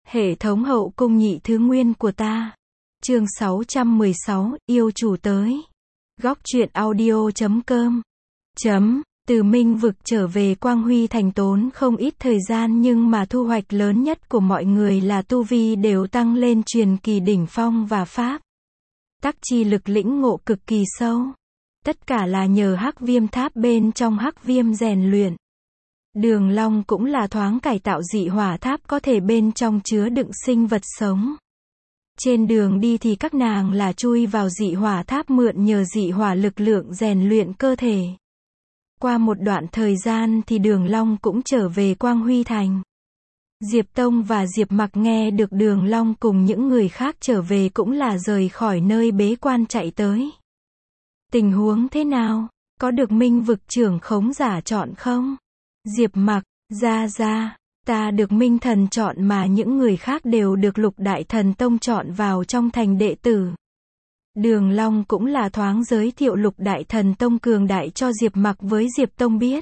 Hệ thống hậu cung nhị thứ nguyên của ta. Chương 616, yêu chủ tới. Góc truyện audio.com. Từ Minh vực trở về Quang Huy Thành tốn không ít thời gian, nhưng mà thu hoạch lớn nhất của mọi người là tu vi đều tăng lên truyền kỳ đỉnh phong và pháp tắc chi lực lĩnh ngộ cực kỳ sâu. Tất cả là nhờ Hắc Viêm Tháp bên trong Hắc Viêm rèn luyện. Đường Long cũng là thoáng cải tạo dị hỏa tháp, có thể bên trong chứa đựng sinh vật sống. Trên đường đi thì các nàng là chui vào dị hỏa tháp, mượn nhờ dị hỏa lực lượng rèn luyện cơ thể. Qua một đoạn thời gian thì Đường Long cũng trở về Quang Huy Thành. Diệp Tông và Diệp Mặc nghe được Đường Long cùng những người khác trở về cũng là rời khỏi nơi bế quan chạy tới. Tình huống thế nào? Có được Minh vực trưởng khống giả chọn không? Diệp Mặc, ra, ta được Minh Thần chọn mà những người khác đều được Lục Đại Thần Tông chọn vào trong thành đệ tử. Đường Long cũng là thoáng giới thiệu Lục Đại Thần Tông cường đại cho Diệp Mặc với Diệp Tông biết.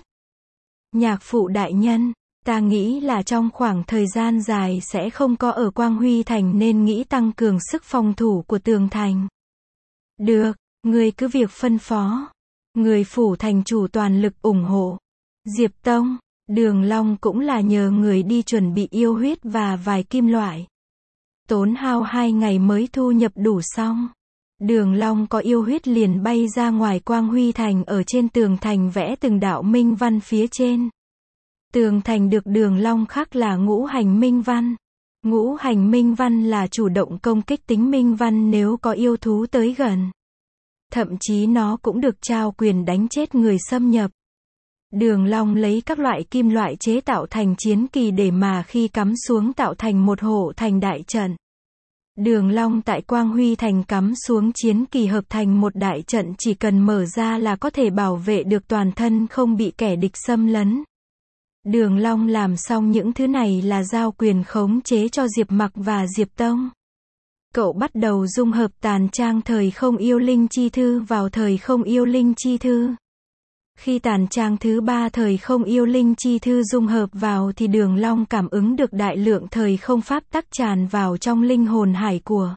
Nhạc phụ đại nhân, ta nghĩ là trong khoảng thời gian dài sẽ không có ở Quang Huy Thành nên nghĩ tăng cường sức phòng thủ của tường thành. Được, ngươi cứ việc phân phó. Người phủ thành chủ toàn lực ủng hộ. Diệp Tông, Đường Long cũng là nhờ người đi chuẩn bị yêu huyết và vài kim loại. Tốn hao 2 ngày mới thu nhập đủ xong. Đường Long có yêu huyết liền bay ra ngoài Quang Huy Thành, ở trên tường thành vẽ từng đạo minh văn phía trên. Tường thành được Đường Long khắc là ngũ hành minh văn. Ngũ hành minh văn là chủ động công kích tính minh văn nếu có yêu thú tới gần. Thậm chí nó cũng được trao quyền đánh chết người xâm nhập. Đường Long lấy các loại kim loại chế tạo thành chiến kỳ để mà khi cắm xuống tạo thành một hộ thành đại trận. Đường Long tại Quang Huy Thành cắm xuống chiến kỳ hợp thành một đại trận, chỉ cần mở ra là có thể bảo vệ được toàn thân không bị kẻ địch xâm lấn. Đường Long làm xong những thứ này là giao quyền khống chế cho Diệp Mặc và Diệp Tông. Cậu bắt đầu dung hợp tàn trang thời không yêu linh chi thư vào thời không yêu linh chi thư. Khi tàn trang thứ 3 thời không yêu linh chi thư dung hợp vào thì Đường Long cảm ứng được đại lượng thời không pháp tắc tràn vào trong linh hồn hải của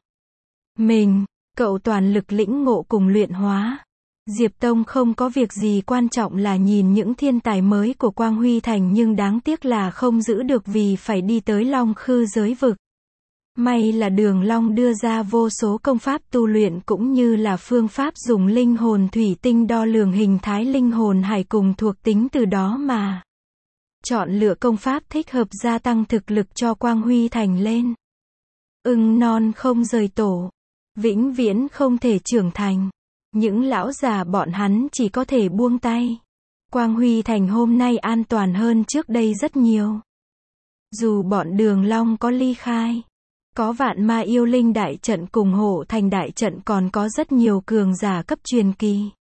mình. Cậu toàn lực lĩnh ngộ cùng luyện hóa. Diệp Tông không có việc gì quan trọng là nhìn những thiên tài mới của Quang Huy Thành, nhưng đáng tiếc là không giữ được vì phải đi tới Long Khư giới vực. May là Đường Long đưa ra vô số công pháp tu luyện cũng như là phương pháp dùng linh hồn thủy tinh đo lường hình thái linh hồn hải cùng thuộc tính, từ đó mà chọn lựa công pháp thích hợp gia tăng thực lực cho Quang Huy Thành lên. Ưng non không rời tổ, vĩnh viễn không thể trưởng thành. Những lão già bọn hắn chỉ có thể buông tay. Quang Huy Thành hôm nay an toàn hơn trước đây rất nhiều. Dù bọn Đường Long có ly khai, có vạn ma yêu linh đại trận cùng hộ thành đại trận, còn có rất nhiều cường giả cấp truyền kỳ.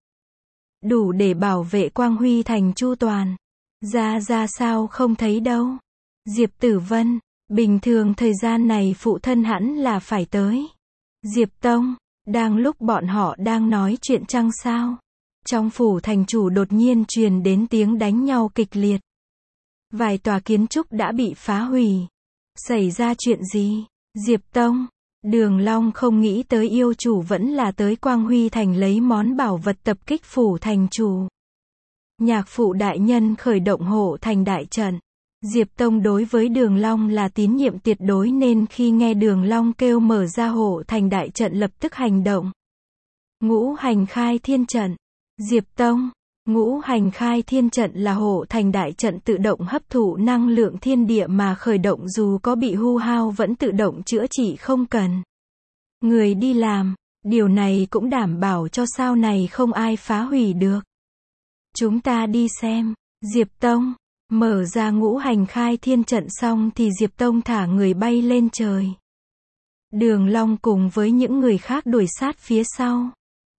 Đủ để bảo vệ Quang Huy Thành chu toàn. Ra sao không thấy đâu. Diệp Tử Vân, bình thường thời gian này phụ thân hẳn là phải tới. Diệp Tông, đang lúc bọn họ đang nói chuyện chăng sao? Trong phủ thành chủ đột nhiên truyền đến tiếng đánh nhau kịch liệt. Vài tòa kiến trúc đã bị phá hủy. Xảy ra chuyện gì? Diệp Tông, Đường Long không nghĩ tới yêu chủ vẫn là tới Quang Huy Thành lấy món bảo vật tập kích phủ thành chủ. Nhạc phụ đại nhân khởi động hộ thành đại trận. Diệp Tông đối với Đường Long là tín nhiệm tuyệt đối nên khi nghe Đường Long kêu mở ra hộ thành đại trận lập tức hành động. Ngũ hành khai thiên trận. Diệp Tông, ngũ hành khai thiên trận là hộ thành đại trận tự động hấp thụ năng lượng thiên địa mà khởi động, dù có bị hư hao vẫn tự động chữa trị, không cần người đi làm. Điều này cũng đảm bảo cho sau này không ai phá hủy được. Chúng ta đi xem. Diệp Tông, mở ra ngũ hành khai thiên trận xong thì Diệp Tông thả người bay lên trời. Đường Long cùng với những người khác đuổi sát phía sau.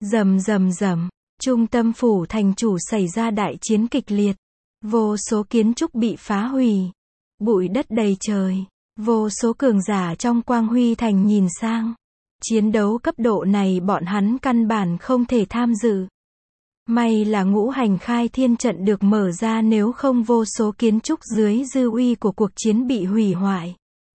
Rầm. Trung tâm phủ thành chủ xảy ra đại chiến kịch liệt. Vô số kiến trúc bị phá hủy. Bụi đất đầy trời. Vô số cường giả trong Quang Huy Thành nhìn sang. Chiến đấu cấp độ này bọn hắn căn bản không thể tham dự. May là ngũ hành khai thiên trận được mở ra, nếu không vô số kiến trúc dưới dư uy của cuộc chiến bị hủy hoại.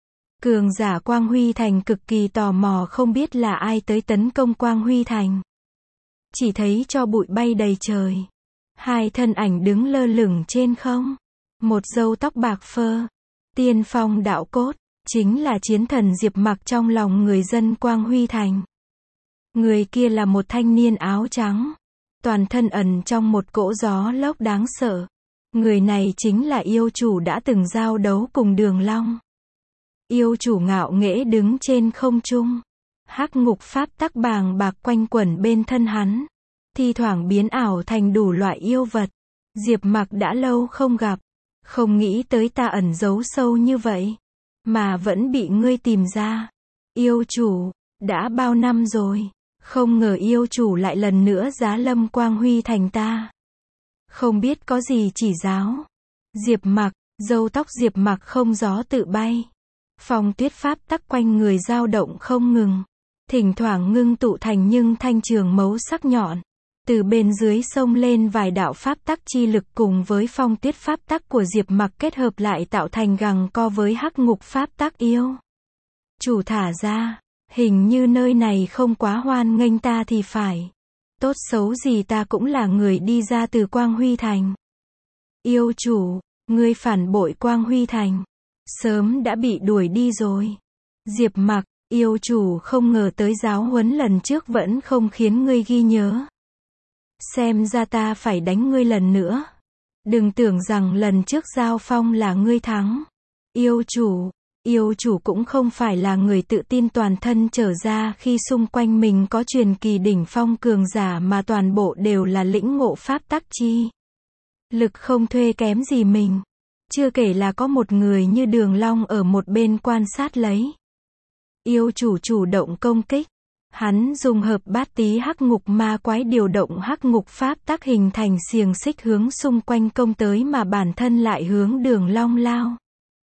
Cường giả Quang Huy Thành cực kỳ tò mò không biết là ai tới tấn công Quang Huy Thành. Chỉ thấy tro bụi bay đầy trời. Hai thân ảnh đứng lơ lửng trên không. Một râu tóc bạc phơ. Tiên phong đạo cốt. Chính là chiến thần Diệp Mặc trong lòng người dân Quang Huy Thành. Người kia là một thanh niên áo trắng. Toàn thân ẩn trong một cỗ gió lốc đáng sợ. Người này chính là yêu chủ đã từng giao đấu cùng Đường Long. Yêu chủ ngạo nghễ đứng trên không trung. Hắc ngục pháp tắc bàng bạc quanh quẩn bên thân hắn. Thi thoảng biến ảo thành đủ loại yêu vật. Diệp Mặc đã lâu không gặp. Không nghĩ tới ta ẩn giấu sâu như vậy. Mà vẫn bị ngươi tìm ra. Yêu chủ, đã bao năm rồi. Không ngờ yêu chủ lại lần nữa giá lâm Quang Huy Thành ta. Không biết có gì chỉ giáo. Diệp Mặc, râu tóc Diệp Mặc không gió tự bay. Phong tuyết pháp tắc quanh người dao động không ngừng. Thỉnh thoảng ngưng tụ thành nhưng thanh trường mấu sắc nhọn. Từ bên dưới sông lên vài đạo pháp tắc chi lực cùng với phong tuyết pháp tắc của Diệp Mặc kết hợp lại tạo thành gằng co với hắc ngục pháp tắc yêu. Chủ thả ra, hình như nơi này không quá hoan nghênh ta thì phải. Tốt xấu gì ta cũng là người đi ra từ Quang Huy Thành. Yêu chủ, ngươi phản bội Quang Huy Thành. Sớm đã bị đuổi đi rồi. Diệp Mặc, yêu chủ không ngờ tới giáo huấn lần trước vẫn không khiến ngươi ghi nhớ. Xem ra ta phải đánh ngươi lần nữa. Đừng tưởng rằng lần trước giao phong là ngươi thắng. Yêu chủ cũng không phải là người tự tin toàn thân trở ra khi xung quanh mình có truyền kỳ đỉnh phong cường giả mà toàn bộ đều là lĩnh ngộ pháp tắc chi. Lực không thuê kém gì mình. Chưa kể là có một người như Đường Long ở một bên quan sát lấy. Yêu chủ chủ động công kích. Hắn dùng hợp bát tí hắc ngục ma quái điều động hắc ngục pháp tắc hình thành xiềng xích hướng xung quanh công tới mà bản thân lại hướng Đường Long lao.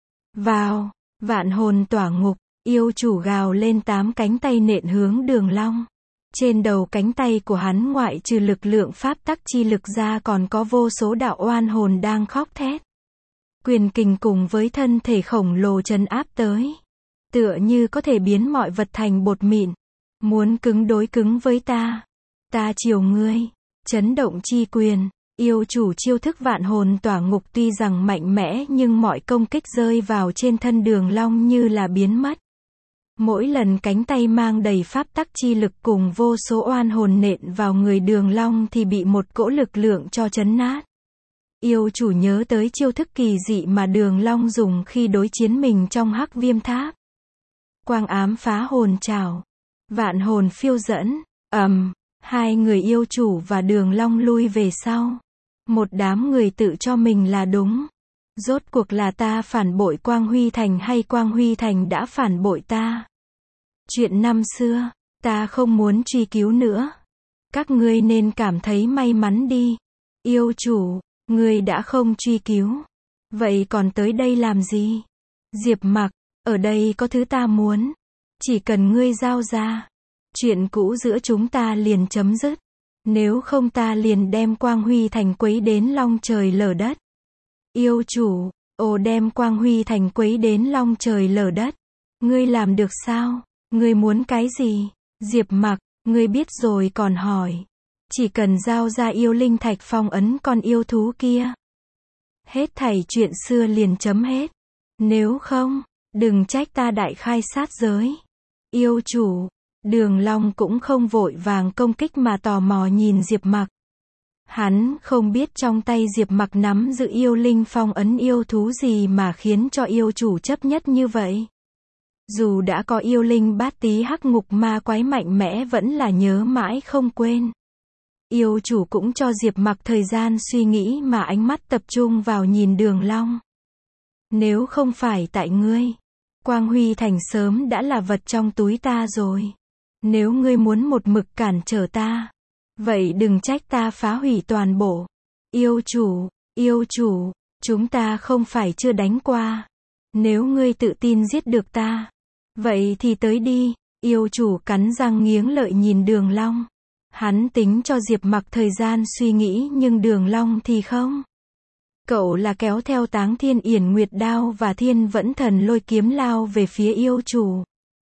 Vào, vạn hồn tỏa ngục, yêu chủ gào lên 8 cánh tay nện hướng Đường Long. Trên đầu cánh tay của hắn ngoại trừ lực lượng pháp tắc chi lực ra còn có vô số đạo oan hồn đang khóc thét. Quyền kình cùng với thân thể khổng lồ trấn áp tới. Tựa như có thể biến mọi vật thành bột mịn. Muốn cứng đối cứng với ta. Ta chiều ngươi. Chấn động chi quyền. Yêu chủ chiêu thức vạn hồn tỏa ngục tuy rằng mạnh mẽ nhưng mọi công kích rơi vào trên thân Đường Long như là biến mất. Mỗi lần cánh tay mang đầy pháp tắc chi lực cùng vô số oan hồn nện vào người Đường Long thì bị một cỗ lực lượng cho chấn nát. Yêu chủ nhớ tới chiêu thức kỳ dị mà Đường Long dùng khi đối chiến mình trong hắc viêm tháp. Quang ám phá hồn trảo. Vạn hồn phiêu dẫn. Hai người yêu chủ và Đường Long lui về sau. Một đám người tự cho mình là đúng. Rốt cuộc là ta phản bội Quang Huy Thành hay Quang Huy Thành đã phản bội ta? Chuyện năm xưa, ta không muốn truy cứu nữa. Các ngươi nên cảm thấy may mắn đi. Yêu chủ, ngươi đã không truy cứu. Vậy còn tới đây làm gì? Diệp Mặc, ở đây có thứ ta muốn. Chỉ cần ngươi giao ra. Chuyện cũ giữa chúng ta liền chấm dứt. Nếu không ta liền đem Quang Huy Thành quấy đến long trời lở đất. Yêu chủ, đem Quang Huy Thành quấy đến long trời lở đất. Ngươi làm được sao? Ngươi muốn cái gì? Diệp Mặc, ngươi biết rồi còn hỏi. Chỉ cần giao ra yêu linh thạch phong ấn con yêu thú kia. Hết thảy chuyện xưa liền chấm hết. Nếu không, đừng trách ta đại khai sát giới. Yêu chủ, Đường Long cũng không vội vàng công kích mà tò mò nhìn Diệp Mặc. Hắn không biết trong tay Diệp Mặc nắm giữ yêu linh phong ấn yêu thú gì mà khiến cho yêu chủ chấp nhất như vậy. Dù đã có yêu linh bát tí hắc ngục ma quái mạnh mẽ vẫn là nhớ mãi không quên. Yêu chủ cũng cho Diệp Mặc thời gian suy nghĩ mà ánh mắt tập trung vào nhìn Đường Long. Nếu không phải tại ngươi, Quang Huy Thành sớm đã là vật trong túi ta rồi. Nếu ngươi muốn một mực cản trở ta, vậy đừng trách ta phá hủy toàn bộ. Yêu chủ, chúng ta không phải chưa đánh qua. Nếu ngươi tự tin giết được ta, vậy thì tới đi. Yêu chủ cắn răng nghiến lợi nhìn Đường Long. Hắn tính cho Diệp Mặc thời gian suy nghĩ nhưng Đường Long thì không. Cậu là kéo theo Táng Thiên Yển Nguyệt đao và Thiên Vẫn Thần Lôi kiếm lao về phía yêu chủ.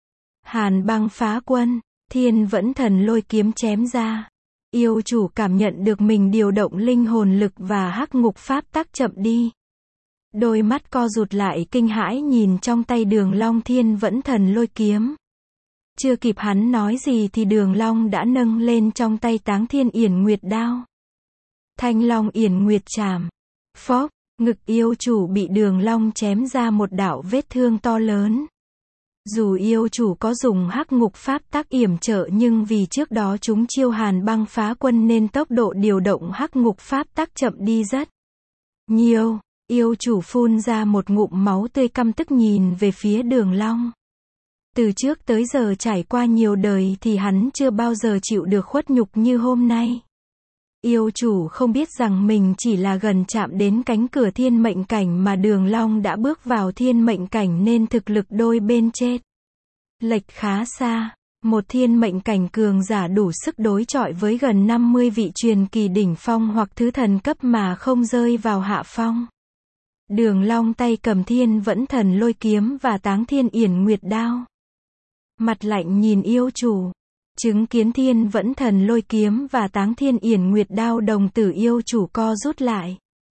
Hàn băng phá quân, Thiên Vẫn Thần Lôi kiếm chém ra. Yêu chủ cảm nhận được mình điều động linh hồn lực và hắc ngục pháp tắc chậm đi. Đôi mắt co rụt lại kinh hãi nhìn trong tay Đường Long Thiên Vẫn Thần Lôi kiếm. Chưa kịp hắn nói gì thì Đường Long đã nâng lên trong tay Táng Thiên Yển Nguyệt đao. Thanh Long Yển Nguyệt chảm. Phốc, ngực yêu chủ bị Đường Long chém ra một đạo vết thương to lớn. Dù yêu chủ có dùng hắc ngục pháp tắc yểm trợ nhưng vì trước đó chúng chiêu hàn băng phá quân nên tốc độ điều động hắc ngục pháp tắc chậm đi rất nhiều. Yêu chủ phun ra một ngụm máu tươi căm tức nhìn về phía Đường Long. Từ trước tới giờ trải qua nhiều đời thì hắn chưa bao giờ chịu được khuất nhục như hôm nay. Yêu chủ không biết rằng mình chỉ là gần chạm đến cánh cửa thiên mệnh cảnh mà Đường Long đã bước vào thiên mệnh cảnh nên thực lực đôi bên chết lệch khá xa. Một thiên mệnh cảnh cường giả đủ sức đối chọi với gần 50 vị truyền kỳ đỉnh phong hoặc thứ thần cấp mà không rơi vào hạ phong. Đường Long tay cầm Thiên Vẫn Thần Lôi kiếm và Táng Thiên Yển Nguyệt đao. Mặt lạnh nhìn yêu chủ. Chứng kiến Thiên Vẫn Thần Lôi kiếm và Táng Thiên Yển Nguyệt đao, đồng tử yêu chủ co rút lại.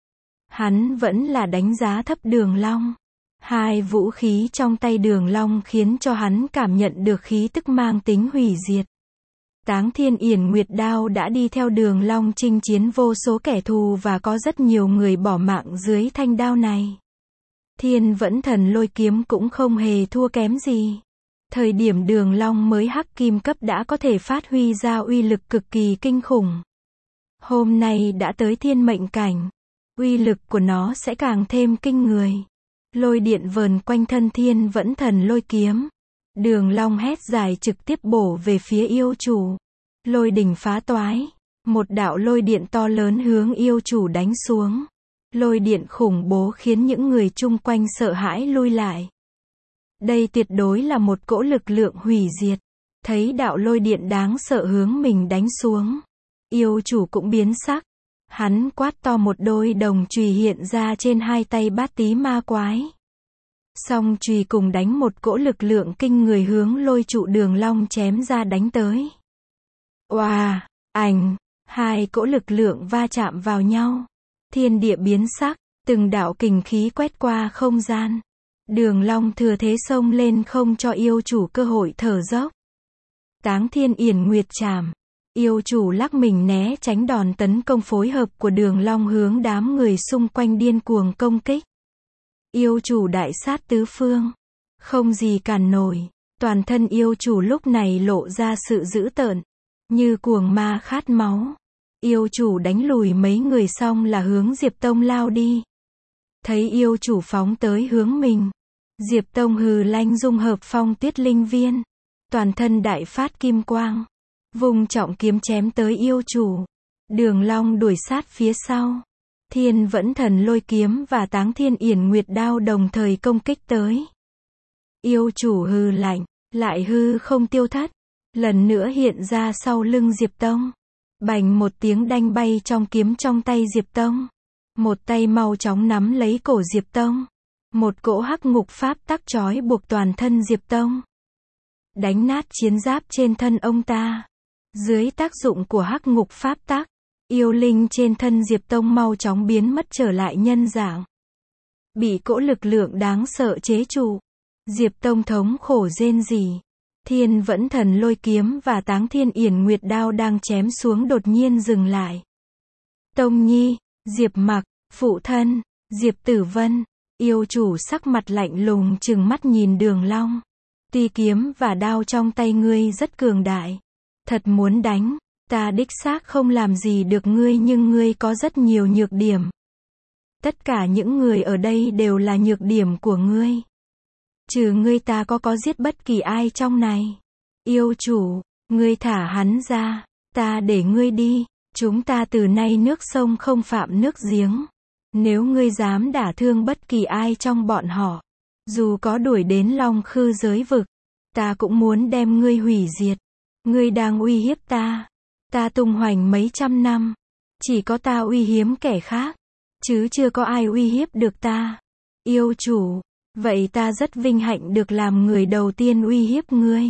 Hắn vẫn là đánh giá thấp Đường Long. Hai vũ khí trong tay Đường Long khiến cho hắn cảm nhận được khí tức mang tính hủy diệt. Táng Thiên Yển Nguyệt đao đã đi theo Đường Long chinh chiến vô số kẻ thù và có rất nhiều người bỏ mạng dưới thanh đao này. Thiên Vẫn Thần Lôi kiếm cũng không hề thua kém gì. Thời điểm Đường Long mới hắc kim cấp đã có thể phát huy ra uy lực cực kỳ kinh khủng. Hôm nay đã tới thiên mệnh cảnh, uy lực của nó sẽ càng thêm kinh người. Lôi điện vờn quanh thân Thiên Vẫn Thần Lôi kiếm. Đường Long hét dài trực tiếp bổ về phía yêu chủ. Lôi đỉnh phá toái. Một đạo lôi điện to lớn hướng yêu chủ đánh xuống. Lôi điện khủng bố khiến những người chung quanh sợ hãi lui lại. Đây tuyệt đối là một cỗ lực lượng hủy diệt. Thấy đạo lôi điện đáng sợ hướng mình đánh xuống, yêu chủ cũng biến sắc. Hắn quát to, một đôi đồng chùy hiện ra trên hai tay Bát Tí Ma Quái. Song chùy cùng đánh một cỗ lực lượng kinh người hướng lôi trụ Đường Long chém ra đánh tới. Oà, ảnh, hai cỗ lực lượng va chạm vào nhau. Thiên địa biến sắc, từng đạo kình khí quét qua không gian. Đường Long thừa thế xông lên không cho yêu chủ cơ hội thở dốc. Táng Thiên Yển Nguyệt chảm. Yêu chủ lắc mình né tránh đòn tấn công phối hợp của Đường Long hướng đám người xung quanh điên cuồng công kích. Yêu chủ đại sát tứ phương, không gì cản nổi. Toàn thân yêu chủ lúc này lộ ra sự dữ tợn, như cuồng ma khát máu. Yêu chủ đánh lùi mấy người xong là hướng Diệp Tông lao đi. Thấy yêu chủ phóng tới hướng mình, Diệp Tông hừ lanh dung hợp Phong Tuyết Linh Viên, toàn thân đại phát kim quang, vùng trọng kiếm chém tới yêu chủ. Đường Long đuổi sát phía sau. Thiên Vẫn Thần Lôi kiếm và Táng Thiên Yển Nguyệt đao đồng thời công kích tới. Yêu chủ hừ lạnh, lại hư không tiêu thất, lần nữa hiện ra sau lưng Diệp Tông. Bành một tiếng đanh bay trong kiếm trong tay Diệp Tông. Một tay mau chóng nắm lấy cổ Diệp Tông. Một cỗ hắc ngục pháp tắc trói buộc toàn thân Diệp Tông. Đánh nát chiến giáp trên thân ông ta. Dưới tác dụng của hắc ngục pháp tắc, yêu linh trên thân Diệp Tông mau chóng biến mất trở lại nhân dạng. Bị cỗ lực lượng đáng sợ chế trụ, Diệp Tông thống khổ rên rỉ. Thiên Vẫn Thần Lôi kiếm và Táng Thiên Yển Nguyệt đao đang chém xuống đột nhiên dừng lại. Tông Nhi, Diệp Mặc, phụ thân, Diệp Tử Vân, yêu chủ sắc mặt lạnh lùng trừng mắt nhìn Đường Long. Tuy kiếm và đao trong tay ngươi rất cường đại, thật muốn đánh, ta đích xác không làm gì được ngươi, nhưng ngươi có rất nhiều nhược điểm. Tất cả những người ở đây đều là nhược điểm của ngươi. Trừ ngươi ta có giết bất kỳ ai trong này. Yêu chủ, ngươi thả hắn ra, ta để ngươi đi. Chúng ta từ nay nước sông không phạm nước giếng. Nếu ngươi dám đả thương bất kỳ ai trong bọn họ, dù có đuổi đến Long Khư giới vực, ta cũng muốn đem ngươi hủy diệt. Ngươi đang uy hiếp ta. Ta tung hoành mấy trăm năm, chỉ có ta uy hiếm kẻ khác. chứ chưa có ai uy hiếp được ta. Yêu chủ, vậy ta rất vinh hạnh được làm người đầu tiên uy hiếp ngươi.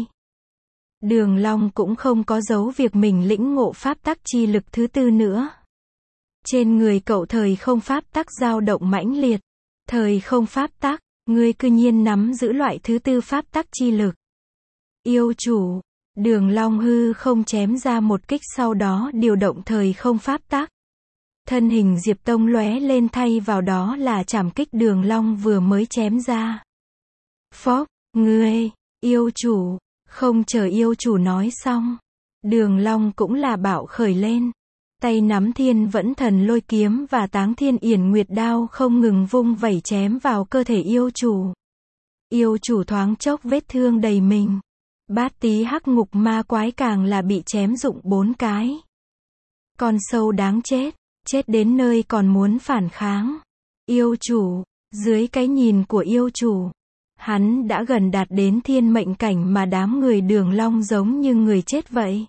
Đường Long cũng không có giấu việc mình lĩnh ngộ pháp tắc chi lực thứ tư nữa. Trên người cậu thời không pháp tắc dao động mãnh liệt. Thời không pháp tắc, ngươi cư nhiên nắm giữ loại thứ tư pháp tắc chi lực. Yêu chủ, Đường Long hư không chém ra một kích, sau đó điều động thời không pháp tắc. Thân hình Diệp Tông lóe lên, thay vào đó là trảm kích Đường Long vừa mới chém ra. Phốc, ngươi, yêu chủ, không chờ yêu chủ nói xong. Đường Long cũng là bạo khởi lên. Tay nắm Thiên Vẫn Thần Lôi kiếm và Táng Thiên Yển Nguyệt đao không ngừng vung vẩy chém vào cơ thể yêu chủ. Yêu chủ thoáng chốc vết thương đầy mình. Bát tí hắc ngục ma quái càng là bị chém rụng 4 cái. Con sâu đáng chết, chết đến nơi còn muốn phản kháng. Yêu chủ, dưới cái nhìn của yêu chủ, hắn đã gần đạt đến thiên mệnh cảnh mà đám người Đường Long giống như người chết vậy.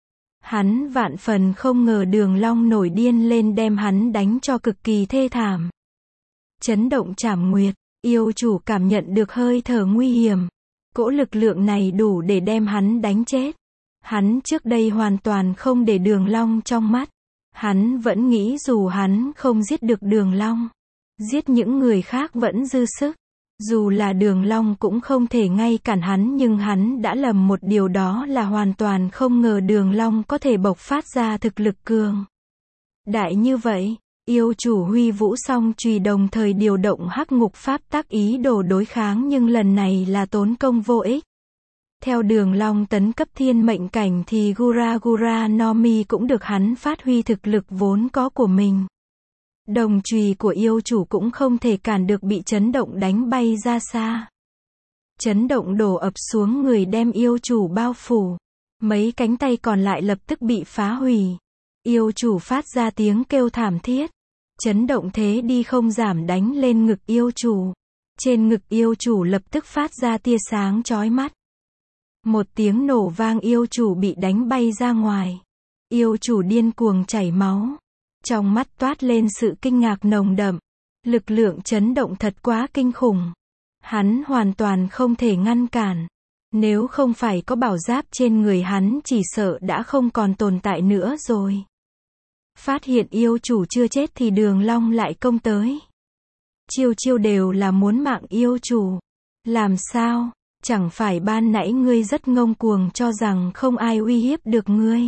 Hắn vạn phần không ngờ Đường Long nổi điên lên đem hắn đánh cho cực kỳ thê thảm. Chấn động trảm nguyệt, yêu chủ cảm nhận được hơi thở nguy hiểm. Cỗ lực lượng này đủ để đem hắn đánh chết. Hắn trước đây hoàn toàn không để Đường Long trong mắt. Hắn vẫn nghĩ dù hắn không giết được Đường Long, giết những người khác vẫn dư sức. Dù là Đường Long cũng không thể ngăn cản hắn, nhưng hắn đã lầm một điều, đó là hoàn toàn không ngờ Đường Long có thể bộc phát ra thực lực cường đại như vậy. Yêu chủ huy vũ song chùy đồng thời điều động hắc ngục pháp tắc ý đồ đối kháng, nhưng lần này là tốn công vô ích. Theo Đường Long tấn cấp thiên mệnh cảnh thì Gura Gura no Mi cũng được hắn phát huy thực lực vốn có của mình. Đồng chùy của yêu chủ cũng không thể cản được, bị chấn động đánh bay ra xa. Chấn động đổ ập xuống người đem yêu chủ bao phủ. Mấy cánh tay còn lại lập tức bị phá hủy. Yêu chủ phát ra tiếng kêu thảm thiết. Chấn động thế đi không giảm đánh lên ngực yêu chủ. Trên ngực yêu chủ lập tức phát ra tia sáng chói mắt. Một tiếng nổ vang, yêu chủ bị đánh bay ra ngoài. Yêu chủ điên cuồng chảy máu. Trong mắt toát lên sự kinh ngạc nồng đậm. Lực lượng chấn động thật quá kinh khủng. Hắn hoàn toàn không thể ngăn cản. Nếu không phải có bảo giáp trên người hắn chỉ sợ đã không còn tồn tại nữa rồi. Phát hiện yêu chủ chưa chết thì Đường Long lại công tới. Chiêu chiêu đều là muốn mạng yêu chủ. Làm sao? Chẳng phải ban nãy ngươi rất ngông cuồng cho rằng không ai uy hiếp được ngươi.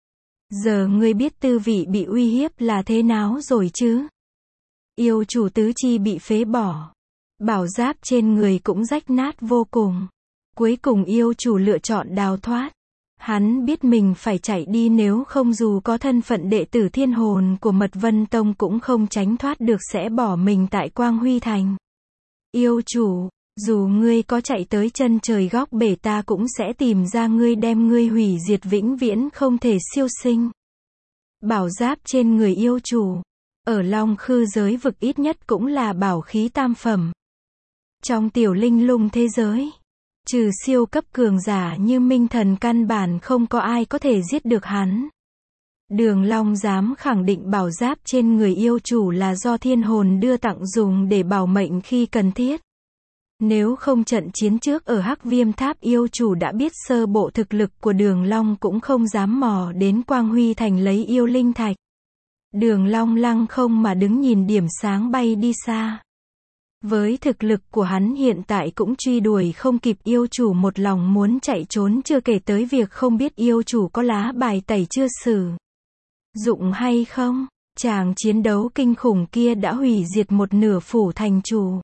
Giờ ngươi biết tư vị bị uy hiếp là thế nào rồi chứ? Yêu chủ tứ chi bị phế bỏ. Bảo giáp trên người cũng rách nát vô cùng. Cuối cùng yêu chủ lựa chọn đào thoát. Hắn biết mình phải chạy đi, nếu không dù có thân phận đệ tử thiên hồn của Mật Vân Tông cũng không tránh thoát được, sẽ bỏ mình tại Quang Huy Thành. Yêu chủ, dù ngươi có chạy tới chân trời góc bể ta cũng sẽ tìm ra ngươi, đem ngươi hủy diệt vĩnh viễn không thể siêu sinh. Bảo giáp trên người yêu chủ, ở Long Khư giới vực ít nhất cũng là bảo khí tam phẩm. Trong tiểu linh lung thế giới, trừ siêu cấp cường giả như Minh Thần căn bản không có ai có thể giết được hắn. Đường Long dám khẳng định bảo giáp trên người yêu chủ là do thiên hồn đưa tặng dùng để bảo mệnh khi cần thiết. Nếu không trận chiến trước ở Hắc Viêm Tháp, yêu chủ đã biết sơ bộ thực lực của Đường Long cũng không dám mò đến Quang Huy Thành lấy yêu linh thạch. Đường Long lăng không mà đứng nhìn điểm sáng bay đi xa. Với thực lực của hắn hiện tại cũng truy đuổi không kịp yêu chủ, một lòng muốn chạy trốn, chưa kể tới việc không biết yêu chủ có lá bài tẩy chưa sử dụng hay không. Tràng chiến đấu kinh khủng kia đã hủy diệt một nửa phủ thành chủ.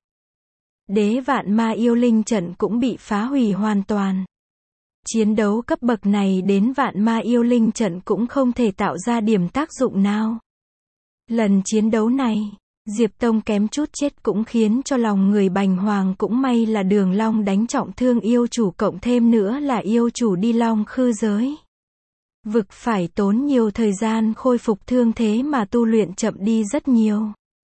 Đế vạn ma yêu linh trận cũng bị phá hủy hoàn toàn. Chiến đấu cấp bậc này đến vạn ma yêu linh trận cũng không thể tạo ra điểm tác dụng nào. Lần chiến đấu này, Diệp Tông kém chút chết cũng khiến cho lòng người bành hoàng, cũng may là Đường Long đánh trọng thương yêu chủ, cộng thêm nữa là yêu chủ đi Long Khư giới vực phải tốn nhiều thời gian khôi phục thương thế mà tu luyện chậm đi rất nhiều.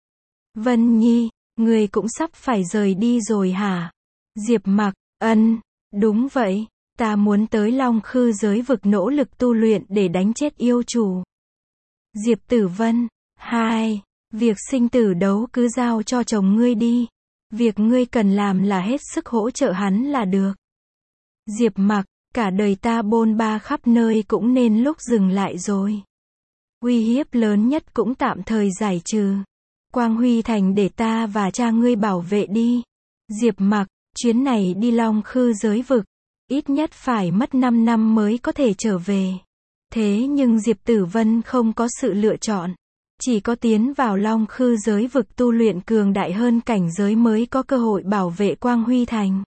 Vân Nhi, người cũng sắp phải rời đi rồi hả? Diệp Mặc, ân, đúng vậy, ta muốn tới Long Khư giới vực nỗ lực tu luyện để đánh chết yêu chủ. Diệp Tử Vân, hai, Việc sinh tử đấu cứ giao cho chồng ngươi đi. Việc ngươi cần làm là hết sức hỗ trợ hắn là được. Diệp Mặc, cả đời ta bôn ba khắp nơi cũng nên lúc dừng lại rồi. Uy hiếp lớn nhất cũng tạm thời giải trừ. Quang Huy Thành để ta và cha ngươi bảo vệ đi. Diệp Mặc, chuyến này đi Long Khư giới vực, ít nhất phải mất 5 năm mới có thể trở về. Thế nhưng Diệp Tử Vân không có sự lựa chọn. Chỉ có tiến vào Long Khư giới vực tu luyện cường đại hơn cảnh giới mới có cơ hội bảo vệ Quang Huy Thành.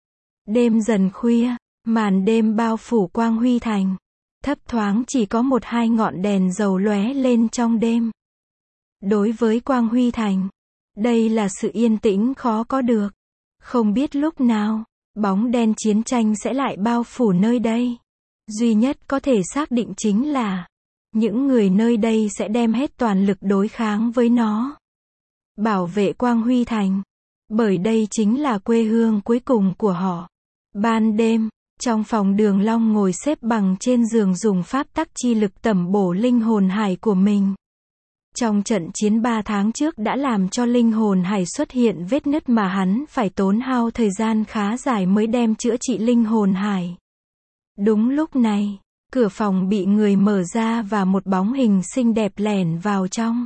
Đêm dần khuya, màn đêm bao phủ Quang Huy Thành. Thấp thoáng chỉ có 1-2 ngọn đèn dầu lóe lên trong đêm. Đối với Quang Huy Thành, đây là sự yên tĩnh khó có được. Không biết lúc nào, bóng đen chiến tranh sẽ lại bao phủ nơi đây. Duy nhất có thể xác định chính là, những người nơi đây sẽ đem hết toàn lực đối kháng với nó. Bảo vệ Quang Huy Thành. Bởi đây chính là quê hương cuối cùng của họ. Ban đêm, trong phòng Đường Long ngồi xếp bằng trên giường dùng pháp tắc chi lực tẩm bổ linh hồn hải của mình. Trong trận chiến 3 tháng trước đã làm cho linh hồn hải xuất hiện vết nứt mà hắn phải tốn hao thời gian khá dài mới đem chữa trị linh hồn hải. Đúng lúc này, cửa phòng bị người mở ra và một bóng hình xinh đẹp lẻn vào trong.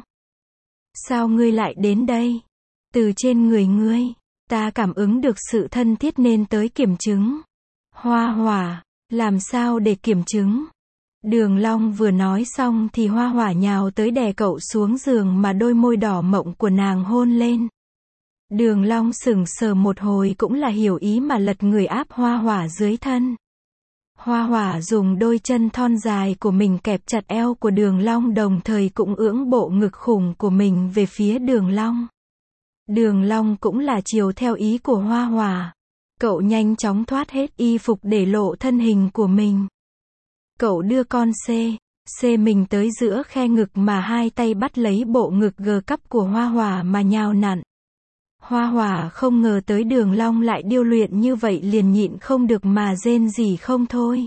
Sao ngươi lại đến đây? Từ trên người ngươi, ta cảm ứng được sự thân thiết nên tới kiểm chứng. Hoa Hỏa, làm sao để kiểm chứng? Đường Long vừa nói xong thì Hoa Hỏa nhào tới đè cậu xuống giường mà đôi môi đỏ mọng của nàng hôn lên. Đường Long sững sờ một hồi cũng là hiểu ý mà lật người áp Hoa Hỏa dưới thân. Hoa Hỏa dùng đôi chân thon dài của mình kẹp chặt eo của Đường Long đồng thời cũng ưỡng bộ ngực khủng của mình về phía Đường Long. Đường Long cũng là chiều theo ý của Hoa Hỏa. Cậu nhanh chóng thoát hết y phục để lộ thân hình của mình. Cậu đưa con C mình tới giữa khe ngực mà hai tay bắt lấy bộ ngực gờ cắp của Hoa Hỏa mà nhào nặn. Hoa Hỏa không ngờ tới Đường Long lại điêu luyện như vậy liền nhịn không được mà rên rỉ không thôi.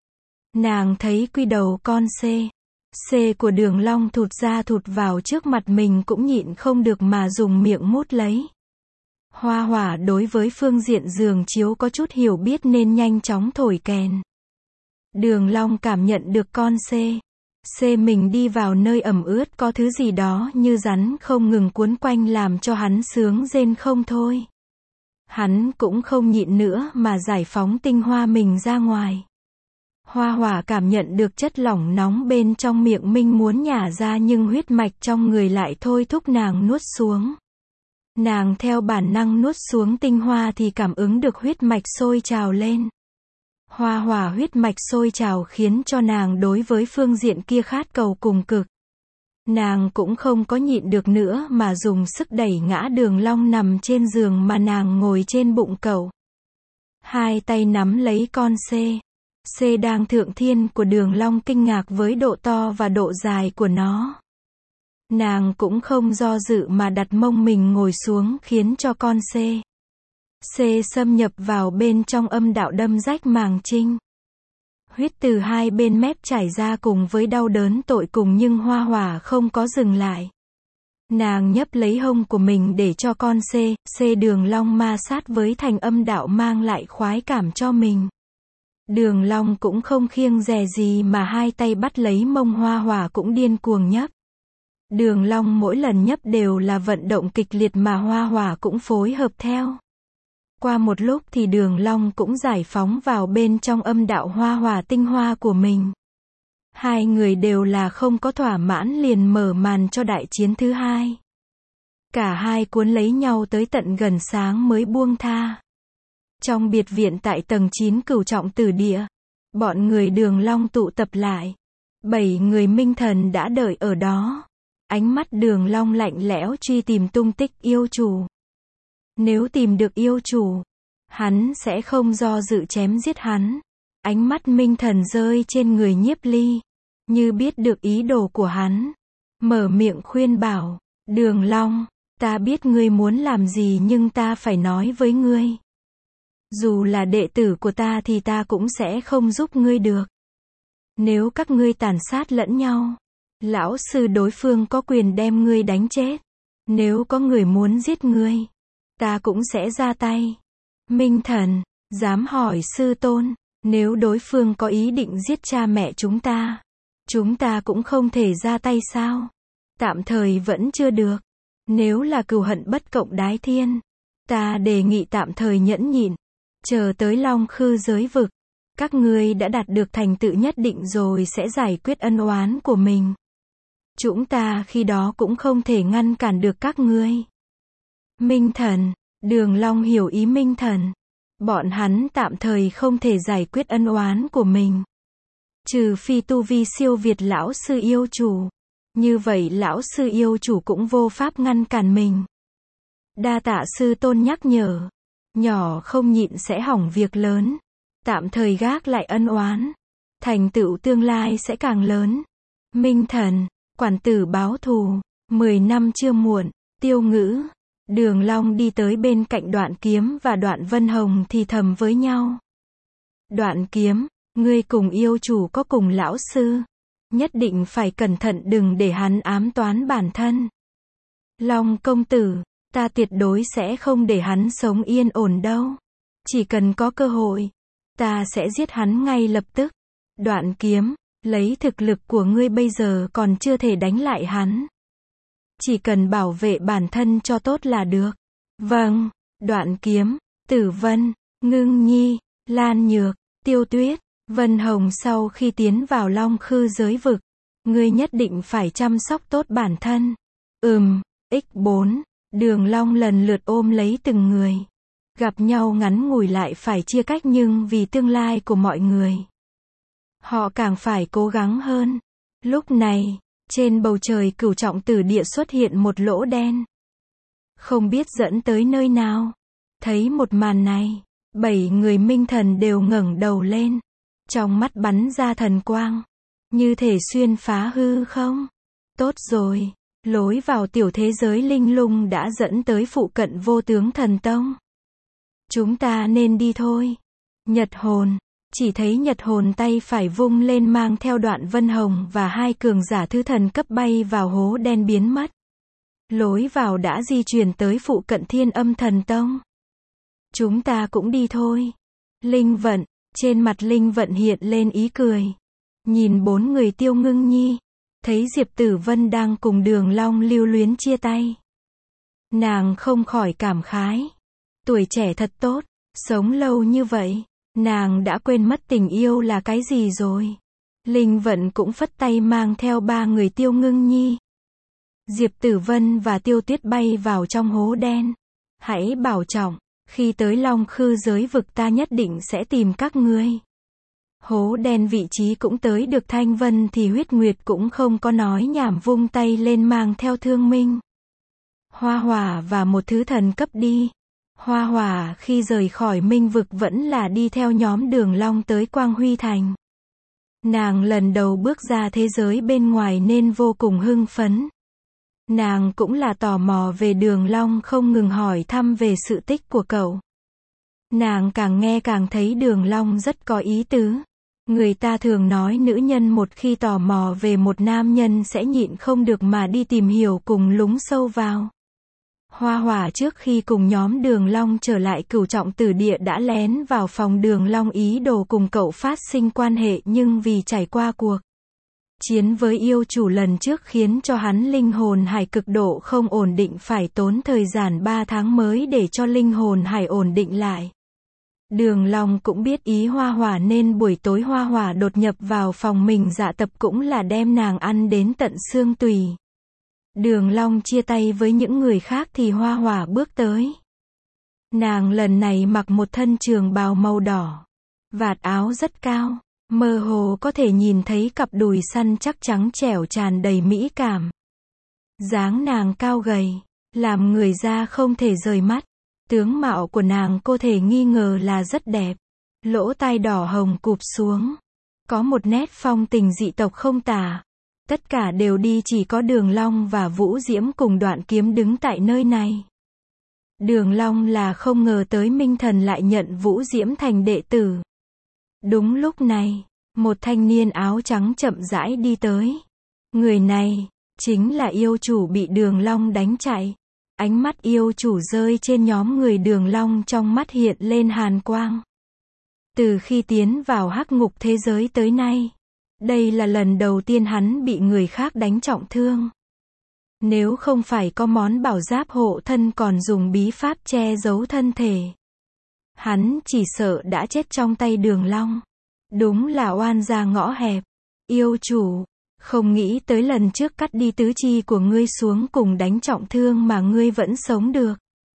Nàng thấy quy đầu con C của Đường Long thụt ra thụt vào trước mặt mình cũng nhịn không được mà dùng miệng mút lấy. Hoa Hỏa đối với phương diện giường chiếu có chút hiểu biết nên nhanh chóng thổi kèn. Đường Long cảm nhận được con C mình đi vào nơi ẩm ướt có thứ gì đó như rắn không ngừng cuốn quanh làm cho hắn sướng rên không thôi. Hắn cũng không nhịn nữa mà giải phóng tinh hoa mình ra ngoài. Hoa Hỏa cảm nhận được chất lỏng nóng bên trong miệng mình muốn nhả ra nhưng huyết mạch trong người lại thôi thúc nàng nuốt xuống. Nàng theo bản năng nuốt xuống tinh hoa thì cảm ứng được huyết mạch sôi trào lên. Hoa Hỏa huyết mạch sôi trào khiến cho nàng đối với phương diện kia khát cầu cùng cực. Nàng cũng không có nhịn được nữa mà dùng sức đẩy ngã Đường Long nằm trên giường mà nàng ngồi trên bụng cậu. Hai tay nắm lấy con C đang thượng thiên của Đường Long kinh ngạc với độ to và độ dài của nó. Nàng cũng không do dự mà đặt mông mình ngồi xuống khiến cho con C xâm nhập vào bên trong âm đạo đâm rách màng trinh. Huyết từ hai bên mép chảy ra cùng với đau đớn tột cùng nhưng Hoa Hỏa không có dừng lại. Nàng nhấp lấy hông của mình để cho con C Đường Long ma sát với thành âm đạo mang lại khoái cảm cho mình. Đường Long cũng không kiêng dè gì mà hai tay bắt lấy mông Hoa Hỏa cũng điên cuồng nhấp. Đường Long mỗi lần nhấp đều là vận động kịch liệt mà Hoa Hỏa cũng phối hợp theo. Qua một lúc thì Đường Long cũng giải phóng vào bên trong âm đạo Hoa Hỏa tinh hoa của mình. Hai người đều là không có thỏa mãn liền mở màn cho đại chiến thứ hai. Cả hai cuốn lấy nhau tới tận gần sáng mới buông tha. Trong biệt viện tại tầng 9 Cửu Trọng Tử Địa, bọn người Đường Long tụ tập lại. 7 người minh thần đã đợi ở đó. Ánh mắt Đường Long lạnh lẽo truy tìm tung tích yêu chủ. Nếu tìm được yêu chủ, hắn sẽ không do dự chém giết hắn. Ánh mắt minh thần rơi trên người Nhiếp Ly, như biết được ý đồ của hắn. Mở miệng khuyên bảo, Đường Long, ta biết ngươi muốn làm gì nhưng ta phải nói với ngươi. Dù là đệ tử của ta thì ta cũng sẽ không giúp ngươi được. Nếu các ngươi tàn sát lẫn nhau, Lão sư đối phương có quyền đem ngươi đánh chết. Nếu có người muốn giết ngươi, ta cũng sẽ ra tay. Minh Thần, dám hỏi sư tôn, nếu đối phương có ý định giết cha mẹ chúng ta cũng không thể ra tay sao? Tạm thời vẫn chưa được. Nếu là cừu hận bất cộng đái thiên, ta đề nghị tạm thời nhẫn nhịn, chờ tới Long Khư giới vực, các ngươi đã đạt được thành tựu nhất định rồi sẽ giải quyết ân oán của mình. Chúng ta khi đó cũng không thể ngăn cản được các ngươi. Minh Thần, Đường Long hiểu ý Minh Thần. Bọn hắn tạm thời không thể giải quyết ân oán của mình. Trừ phi tu vi siêu việt lão sư yêu chủ. Như vậy lão sư yêu chủ cũng vô pháp ngăn cản mình. Đa tạ sư tôn nhắc nhở. Nhỏ không nhịn sẽ hỏng việc lớn. Tạm thời gác lại ân oán. Thành tựu tương lai sẽ càng lớn. Minh Thần, quản tử báo thù. 10 năm chưa muộn. Tiêu Ngữ. Đường Long đi tới bên cạnh Đoạn Kiếm và Đoạn Vân Hồng thì thầm với nhau. Đoạn Kiếm, ngươi cùng yêu chủ có cùng lão sư. Nhất định phải cẩn thận đừng để hắn ám toán bản thân. Long công tử, ta tuyệt đối sẽ không để hắn sống yên ổn đâu. Chỉ cần có cơ hội, ta sẽ giết hắn ngay lập tức. Đoạn Kiếm, lấy thực lực của ngươi bây giờ còn chưa thể đánh lại hắn. Chỉ cần bảo vệ bản thân cho tốt là được. Vâng, Đoạn Kiếm, Tử Vân, Ngưng Nhi, Lan Nhược, Tiêu Tuyết, Vân Hồng sau khi tiến vào Long Khư giới vực, ngươi nhất định phải chăm sóc tốt bản thân. X4, Đường Long lần lượt ôm lấy từng người. Gặp nhau ngắn ngủi lại phải chia cách nhưng vì tương lai của mọi người, họ càng phải cố gắng hơn. Lúc này, trên bầu trời Cửu Trọng Tử Địa xuất hiện một lỗ đen. Không biết dẫn tới nơi nào. Thấy một màn này, 7 người Minh Thần đều ngẩng đầu lên. Trong mắt bắn ra thần quang. Như thể xuyên phá hư không. Tốt rồi, lối vào tiểu thế giới linh lung đã dẫn tới phụ cận Vô Tướng Thần Tông. Chúng ta nên đi thôi. Nhật Hồn. Chỉ thấy Nhật Hồn tay phải vung lên mang theo Đoạn Vân Hồng và 2 cường giả thứ thần cấp bay vào hố đen biến mất. Lối vào đã di chuyển tới phụ cận Thiên Âm Thần Tông. Chúng ta cũng đi thôi. Linh Vận, trên mặt Linh Vận hiện lên ý cười. Nhìn 4 người Tiêu Ngưng Nhi, thấy Diệp Tử Vân đang cùng Đường Long lưu luyến chia tay. Nàng không khỏi cảm khái. Tuổi trẻ thật tốt, sống lâu như vậy. Nàng đã quên mất tình yêu là cái gì rồi. Linh Vận cũng phất tay mang theo 3 người Tiêu Ngưng Nhi. Diệp Tử Vân và Tiêu Tuyết bay vào trong hố đen. Hãy bảo trọng, khi tới Long Khư giới vực ta nhất định sẽ tìm các ngươi. Hố đen vị trí cũng tới được Thanh Vân thì Huyết Nguyệt cũng không có nói nhảm vung tay lên mang theo Thương Minh, Hoa Hỏa và một thứ thần cấp đi. Hoa Hỏa khi rời khỏi Minh vực vẫn là đi theo nhóm Đường Long tới Quang Huy Thành. Nàng lần đầu bước ra thế giới bên ngoài nên vô cùng hưng phấn. Nàng cũng là tò mò về Đường Long không ngừng hỏi thăm về sự tích của cậu. Nàng càng nghe càng thấy Đường Long rất có ý tứ. Người ta thường nói nữ nhân một khi tò mò về một nam nhân sẽ nhịn không được mà đi tìm hiểu cùng lún sâu vào. Hoa Hỏa trước khi cùng nhóm Đường Long trở lại Cửu Trọng Tử Địa đã lén vào phòng Đường Long ý đồ cùng cậu phát sinh quan hệ nhưng vì trải qua cuộc chiến với yêu chủ lần trước khiến cho hắn linh hồn hải cực độ không ổn định phải tốn thời gian 3 tháng mới để cho linh hồn hải ổn định lại. Đường Long cũng biết ý Hoa Hỏa nên buổi tối Hoa Hỏa đột nhập vào phòng mình dạ tập cũng là đem nàng ăn đến tận xương tủy. Đường Long chia tay với những người khác thì Hoa Hỏa bước tới. Nàng lần này mặc một thân trường bào màu đỏ, vạt áo rất cao, mơ hồ có thể nhìn thấy cặp đùi săn chắc trắng trẻo tràn đầy mỹ cảm. Dáng nàng cao gầy, làm người ra không thể rời mắt. Tướng mạo của nàng cô thể nghi ngờ là rất đẹp. Lỗ tai đỏ hồng cụp xuống. Có một nét phong tình dị tộc không tả. Tất cả đều đi chỉ có Đường Long và Vũ Diễm cùng Đoạn Kiếm đứng tại nơi này. Đường Long là không ngờ tới Minh Thần lại nhận Vũ Diễm thành đệ tử. Đúng lúc này, một thanh niên áo trắng chậm rãi đi tới. Người này, chính là yêu chủ bị Đường Long đánh chạy. Ánh mắt yêu chủ rơi trên nhóm người Đường Long, trong mắt hiện lên hàn quang. Từ khi tiến vào hắc ngục thế giới tới nay, đây là lần đầu tiên hắn bị người khác đánh trọng thương. Nếu không phải có món bảo giáp hộ thân còn dùng bí pháp che giấu thân thể, hắn chỉ sợ đã chết trong tay Đường Long. Đúng là oan gia ngõ hẹp. Yêu chủ, không nghĩ tới lần trước cắt đi tứ chi của ngươi xuống cùng đánh trọng thương mà ngươi vẫn sống được.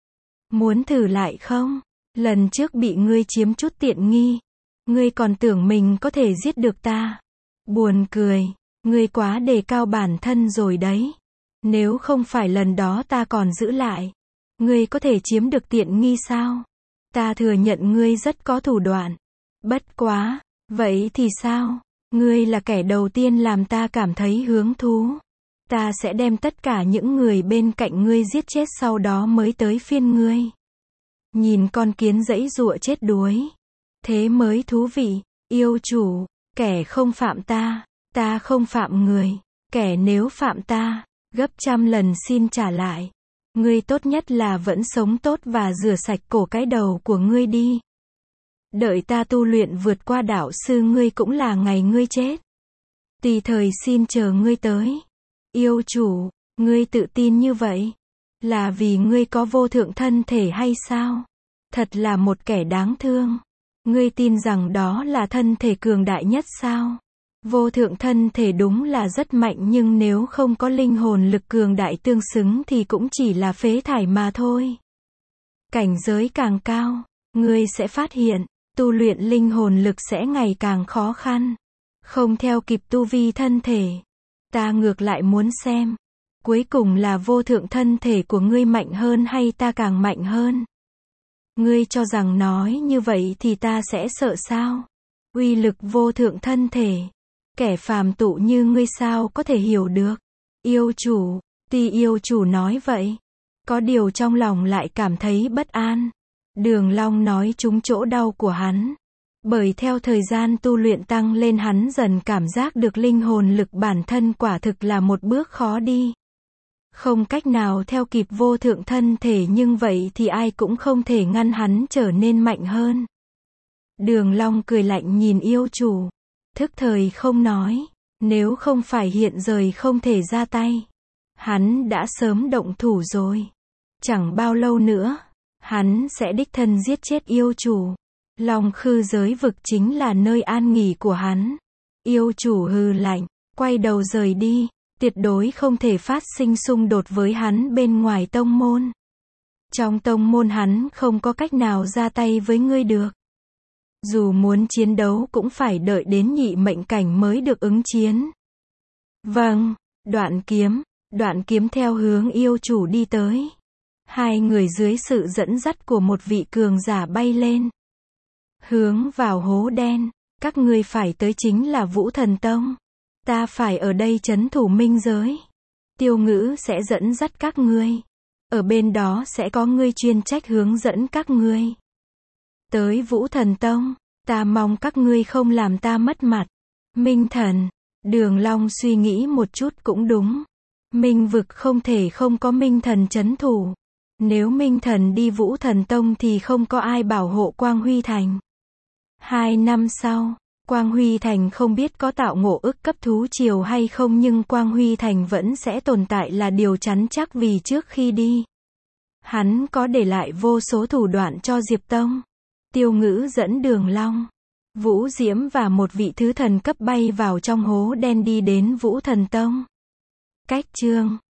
Muốn thử lại không? Lần trước bị ngươi chiếm chút tiện nghi, ngươi còn tưởng mình có thể giết được ta. Buồn cười, ngươi quá đề cao bản thân rồi đấy. Nếu không phải lần đó ta còn giữ lại, ngươi có thể chiếm được tiện nghi sao? Ta thừa nhận ngươi rất có thủ đoạn. Bất quá, vậy thì sao? Ngươi là kẻ đầu tiên làm ta cảm thấy hứng thú. Ta sẽ đem tất cả những người bên cạnh ngươi giết chết, sau đó mới tới phiên ngươi. Nhìn con kiến giãy giụa chết đuối, thế mới thú vị. Yêu chủ, kẻ không phạm ta, ta không phạm người. Kẻ nếu phạm ta, gấp trăm lần xin trả lại. Ngươi tốt nhất là vẫn sống tốt và rửa sạch cổ cái đầu của ngươi đi. Đợi ta tu luyện vượt qua đạo sư ngươi cũng là ngày ngươi chết. Tùy thời xin chờ ngươi tới. Yêu chủ, ngươi tự tin như vậy, là vì ngươi có vô thượng thân thể hay sao? Thật là một kẻ đáng thương. Ngươi tin rằng đó là thân thể cường đại nhất sao? Vô thượng thân thể đúng là rất mạnh, nhưng nếu không có linh hồn lực cường đại tương xứng thì cũng chỉ là phế thải mà thôi. Cảnh giới càng cao, ngươi sẽ phát hiện, tu luyện linh hồn lực sẽ ngày càng khó khăn. Không theo kịp tu vi thân thể. Ta ngược lại muốn xem, cuối cùng là vô thượng thân thể của ngươi mạnh hơn hay ta càng mạnh hơn? Ngươi cho rằng nói như vậy thì ta sẽ sợ sao? Uy lực vô thượng thân thể, kẻ phàm tục như ngươi sao có thể hiểu được? Yêu chủ, tuy yêu chủ nói vậy, có điều trong lòng lại cảm thấy bất an. Đường Long nói trúng chỗ đau của hắn. Bởi theo thời gian tu luyện tăng lên, hắn dần cảm giác được linh hồn lực bản thân quả thực là một bước khó đi. Không cách nào theo kịp vô thượng thân thể, nhưng vậy thì ai cũng không thể ngăn hắn trở nên mạnh hơn. Đường Long cười lạnh nhìn yêu chủ, thức thời không nói. Nếu không phải hiện giờ không thể ra tay, hắn đã sớm động thủ rồi. Chẳng bao lâu nữa, hắn sẽ đích thân giết chết yêu chủ. Long Khư giới vực chính là nơi an nghỉ của hắn. Yêu chủ hừ lạnh, quay đầu rời đi. Tuyệt đối không thể phát sinh xung đột với hắn bên ngoài tông môn. Trong tông môn hắn không có cách nào ra tay với ngươi được. Dù muốn chiến đấu cũng phải đợi đến nhị mệnh cảnh mới được ứng chiến. Vâng, đoạn kiếm theo hướng yêu chủ đi tới. Hai người dưới sự dẫn dắt của một vị cường giả bay lên, hướng vào hố đen. Các ngươi phải tới chính là Vũ Thần Tông. Ta phải ở đây trấn thủ minh giới. Tiêu Ngữ sẽ dẫn dắt các ngươi. Ở bên đó sẽ có ngươi chuyên trách hướng dẫn các ngươi. Tới Vũ Thần Tông, ta mong các ngươi không làm ta mất mặt. Minh Thần, Đường Long suy nghĩ một chút cũng đúng. Minh vực không thể không có Minh Thần trấn thủ. Nếu Minh Thần đi Vũ Thần Tông thì không có ai bảo hộ Quang Huy Thành. 2 năm sau, Quang Huy Thành không biết có tạo ngộ ức cấp thú triều hay không, nhưng Quang Huy Thành vẫn sẽ tồn tại là điều chắn chắc, vì trước khi đi, hắn có để lại vô số thủ đoạn cho Diệp Tông. Tiêu Ngữ dẫn Đường Long, Vũ Diễm và một vị thứ thần cấp bay vào trong hố đen đi đến Vũ Thần Tông. Cách chương